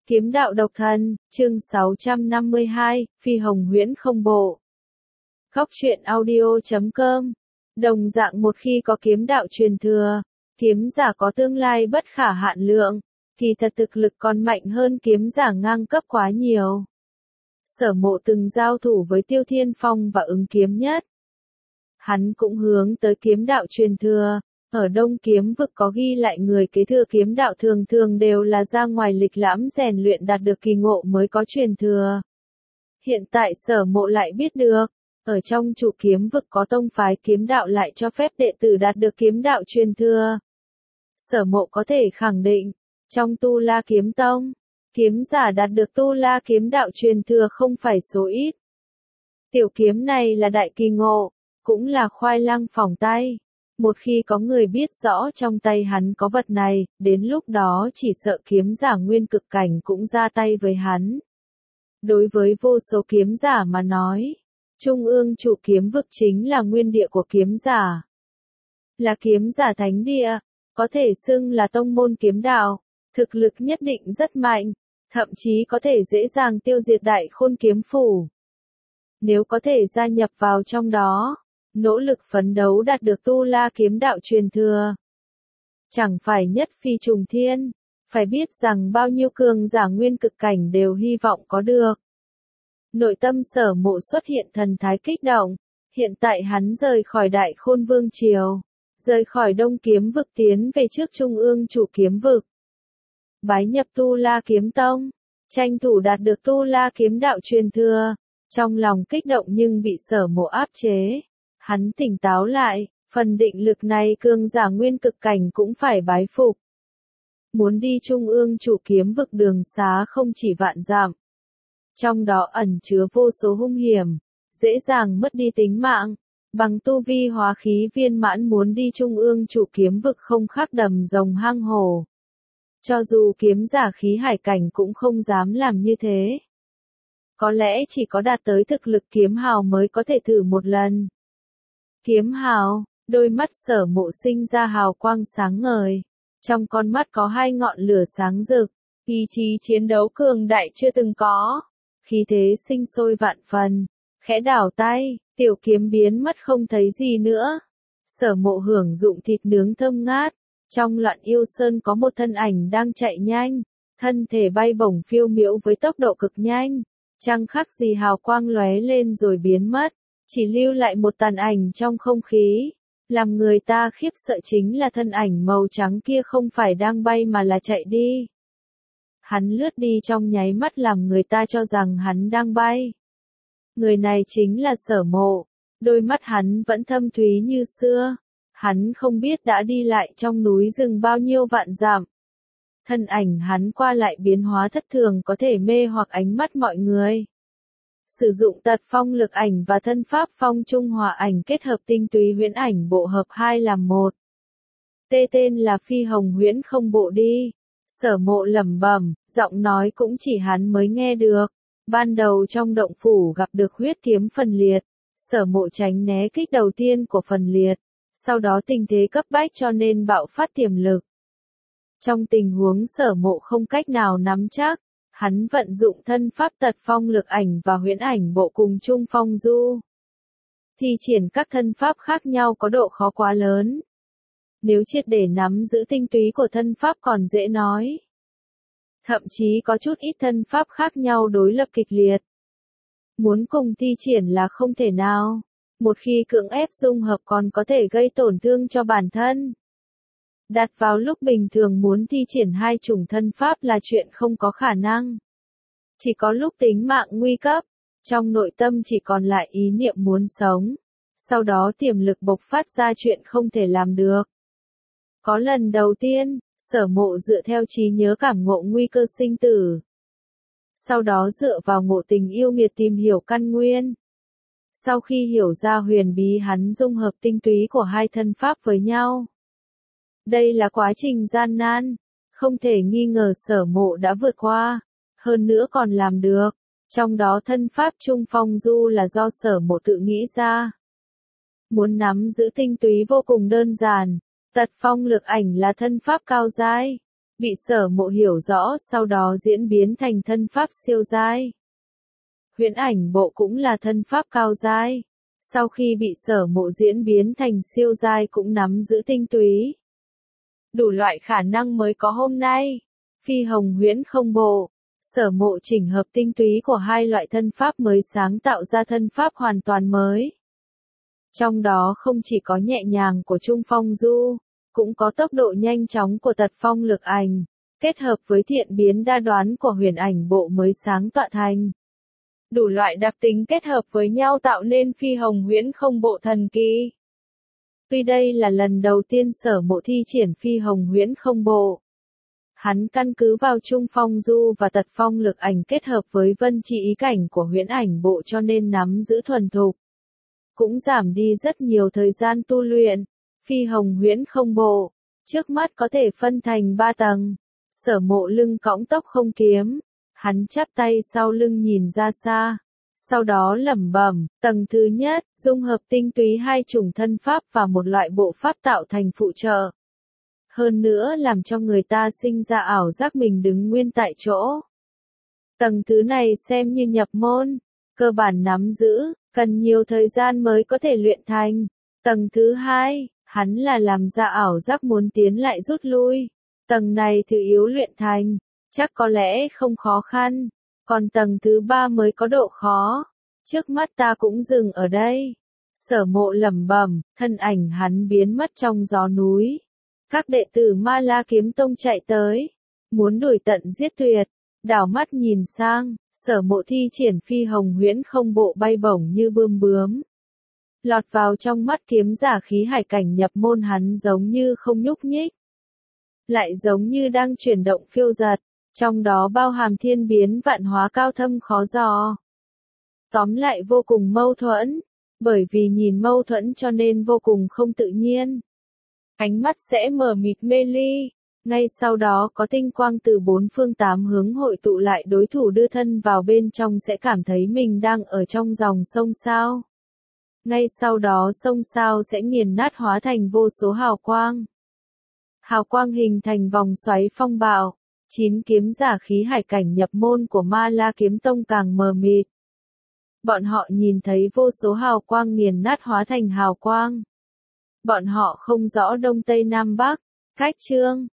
Kiếm đạo độc thần, chương 652, Phi Hồng Huyễn không bộ. Góc truyện audio.com. Đồng dạng một khi có kiếm đạo truyền thừa, kiếm giả có tương lai bất khả hạn lượng, kỳ thật thực lực còn mạnh hơn kiếm giả ngang cấp quá nhiều. Sở Mộ từng giao thủ với Tiêu Thiên Phong và Ứng Kiếm Nhất. Hắn cũng hướng tới kiếm đạo truyền thừa. Ở Đông Kiếm vực có ghi lại người kế thừa kiếm đạo thường thường đều là ra ngoài lịch lãm rèn luyện đạt được kỳ ngộ mới có truyền thừa. Hiện tại Sở Mộ lại biết được, ở trong chủ kiếm vực có tông phái kiếm đạo lại cho phép đệ tử đạt được kiếm đạo truyền thừa. Sở Mộ có thể khẳng định, trong Tu La Kiếm Tông, kiếm giả đạt được Tu La kiếm đạo truyền thừa không phải số ít. Tiểu kiếm này là đại kỳ ngộ, cũng là khoai lang phỏng tay. Một khi có người biết rõ trong tay hắn có vật này, đến lúc đó chỉ sợ kiếm giả nguyên cực cảnh cũng ra tay với hắn. Đối với vô số kiếm giả mà nói, Trung ương chủ kiếm vực chính là nguyên địa của kiếm giả. Là kiếm giả thánh địa, có thể xưng là tông môn kiếm đạo, thực lực nhất định rất mạnh, thậm chí có thể dễ dàng tiêu diệt Đại Khôn kiếm phủ. Nếu có thể gia nhập vào trong đó, nỗ lực phấn đấu đạt được Tu La kiếm đạo truyền thừa, chẳng phải nhất phi trùng thiên, phải biết rằng bao nhiêu cường giả nguyên cực cảnh đều hy vọng có được. Nội tâm Sở Mộ xuất hiện thần thái kích động, hiện tại hắn rời khỏi Đại Khôn Vương Triều, rời khỏi Đông Kiếm vực tiến về trước Trung ương chủ kiếm vực. Bái nhập Tu La Kiếm Tông, tranh thủ đạt được Tu La kiếm đạo truyền thừa, trong lòng kích động nhưng bị Sở Mộ áp chế. Hắn tỉnh táo lại, phần định lực này cường giả nguyên cực cảnh cũng phải bái phục. Muốn đi Trung ương chủ kiếm vực đường xá không chỉ vạn dặm. Trong đó ẩn chứa vô số hung hiểm, dễ dàng mất đi tính mạng. Bằng tu vi hóa khí viên mãn muốn đi Trung ương chủ kiếm vực không khác đầm rồng hang hổ. Cho dù kiếm giả khí hải cảnh cũng không dám làm như thế. Có lẽ chỉ có đạt tới thực lực kiếm hào mới có thể thử một lần. Kiếm hào, đôi mắt Sở Mộ sinh ra hào quang sáng ngời. Trong con mắt có hai ngọn lửa sáng rực, ý chí chiến đấu cường đại chưa từng có. Khí thế sinh sôi vạn phần, khẽ đảo tay, tiểu kiếm biến mất không thấy gì nữa. Sở Mộ hưởng dụng thịt nướng thơm ngát. Trong Loạn Yêu Sơn có một thân ảnh đang chạy nhanh, thân thể bay bổng phiêu miễu với tốc độ cực nhanh. Chẳng khác gì hào quang lóe lên rồi biến mất. Chỉ lưu lại một tàn ảnh trong không khí. Làm người ta khiếp sợ chính là thân ảnh màu trắng kia không phải đang bay mà là chạy đi. Hắn lướt đi trong nháy mắt làm người ta cho rằng hắn đang bay. Người này chính là Sở Mộ. Đôi mắt hắn vẫn thâm thúy như xưa. Hắn không biết đã đi lại trong núi rừng bao nhiêu vạn dặm. Thân ảnh hắn qua lại biến hóa thất thường có thể mê hoặc ánh mắt mọi người. Sử dụng tật phong lực ảnh và thân pháp phong trung hòa ảnh kết hợp tinh túy huyễn ảnh bộ hợp hai làm một. Tên là Phi Hồng Huyễn không bộ đi. Sở Mộ lẩm bẩm, giọng nói cũng chỉ hắn mới nghe được. Ban đầu trong động phủ gặp được huyết kiếm phần liệt. Sở Mộ tránh né kích đầu tiên của phần liệt. Sau đó tình thế cấp bách cho nên bạo phát tiềm lực. Trong tình huống Sở Mộ không cách nào nắm chắc. Hắn vận dụng thân pháp tật phong lực ảnh và huyễn ảnh bộ cùng chung phong du. Thi triển các thân pháp khác nhau có độ khó quá lớn. Nếu triệt để nắm giữ tinh túy của thân pháp còn dễ nói. Thậm chí có chút ít thân pháp khác nhau đối lập kịch liệt. Muốn cùng thi triển là không thể nào. Một khi cưỡng ép dung hợp còn có thể gây tổn thương cho bản thân. Đặt vào lúc bình thường muốn thi triển hai chủng thân pháp là chuyện không có khả năng. Chỉ có lúc tính mạng nguy cấp, trong nội tâm chỉ còn lại ý niệm muốn sống. Sau đó tiềm lực bộc phát ra chuyện không thể làm được. Có lần đầu tiên, Sở Mộ dựa theo trí nhớ cảm ngộ nguy cơ sinh tử. Sau đó dựa vào ngộ tình yêu nghiệt tìm hiểu căn nguyên. Sau khi hiểu ra huyền bí hắn dung hợp tinh túy của hai thân pháp với nhau. Đây là quá trình gian nan, không thể nghi ngờ Sở Mộ đã vượt qua, hơn nữa còn làm được. Trong đó thân pháp trung phong du là do Sở Mộ tự nghĩ ra. Muốn nắm giữ tinh túy vô cùng đơn giản, tật phong lực ảnh là thân pháp cao giai. Bị Sở Mộ hiểu rõ sau đó diễn biến thành thân pháp siêu giai. Huyễn ảnh bộ cũng là thân pháp cao giai. Sau khi bị Sở Mộ diễn biến thành siêu giai cũng nắm giữ tinh túy. Đủ loại khả năng mới có hôm nay. Phi hồng huyễn không bộ. Sở Mộ chỉnh hợp tinh túy của hai loại thân pháp mới sáng tạo ra thân pháp hoàn toàn mới. Trong đó không chỉ có nhẹ nhàng của Trung Phong Du, cũng có tốc độ nhanh chóng của Tật Phong Lực Ảnh, kết hợp với thiện biến đa đoán của huyền ảnh bộ mới sáng tọa thành. Đủ loại đặc tính kết hợp với nhau tạo nên phi hồng huyễn không bộ thần kỳ. Tuy đây là lần đầu tiên Sở Mộ thi triển phi hồng huyễn không bộ. Hắn căn cứ vào Trung Phong Du và Tật Phong Lực Ảnh kết hợp với vân chi ý cảnh của huyễn ảnh bộ cho nên nắm giữ thuần thục. Cũng giảm đi rất nhiều thời gian tu luyện. Phi hồng huyễn không bộ, trước mắt có thể phân thành 3 tầng. Sở Mộ lưng cõng tốc không kiếm, hắn chắp tay sau lưng nhìn ra xa, sau đó lẩm bẩm, tầng thứ nhất, dung hợp tinh túy hai chủng thân pháp và một loại bộ pháp tạo thành phụ trợ. Hơn nữa làm cho người ta sinh ra ảo giác mình đứng nguyên tại chỗ. Tầng thứ này xem như nhập môn, cơ bản nắm giữ, cần nhiều thời gian mới có thể luyện thành. Tầng thứ hai, hắn là làm ra ảo giác muốn tiến lại rút lui. Tầng này thứ yếu luyện thành, chắc có lẽ không khó khăn. Còn tầng thứ ba mới có độ khó. Trước mắt ta cũng dừng ở đây. Sở Mộ lẩm bẩm, thân ảnh hắn biến mất trong gió núi. Các đệ tử Ma La Kiếm Tông chạy tới, muốn đuổi tận giết tuyệt. Đảo mắt nhìn sang, Sở Mộ thi triển phi hồng huyễn không bộ bay bổng như bươm bướm. Lọt vào trong mắt kiếm giả khí hải cảnh nhập môn hắn giống như không nhúc nhích. Lại giống như đang chuyển động phiêu dật, trong đó bao hàm thiên biến vạn hóa cao thâm khó dò. Tóm lại vô cùng mâu thuẫn, bởi vì nhìn mâu thuẫn cho nên vô cùng không tự nhiên. Ánh mắt sẽ mờ mịt mê ly, ngay sau đó có tinh quang từ bốn phương tám hướng hội tụ lại đối thủ đưa thân vào bên trong sẽ cảm thấy mình đang ở trong dòng sông sao. Ngay sau đó sông sao sẽ nghiền nát hóa thành vô số hào quang. Hào quang hình thành vòng xoáy phong bạo, 9 kiếm giả khí hải cảnh nhập môn của Ma La Kiếm Tông càng mờ mịt. Bọn họ nhìn thấy vô số hào quang nghiền nát hóa thành hào quang. Bọn họ không rõ đông tây nam bắc, cách chương.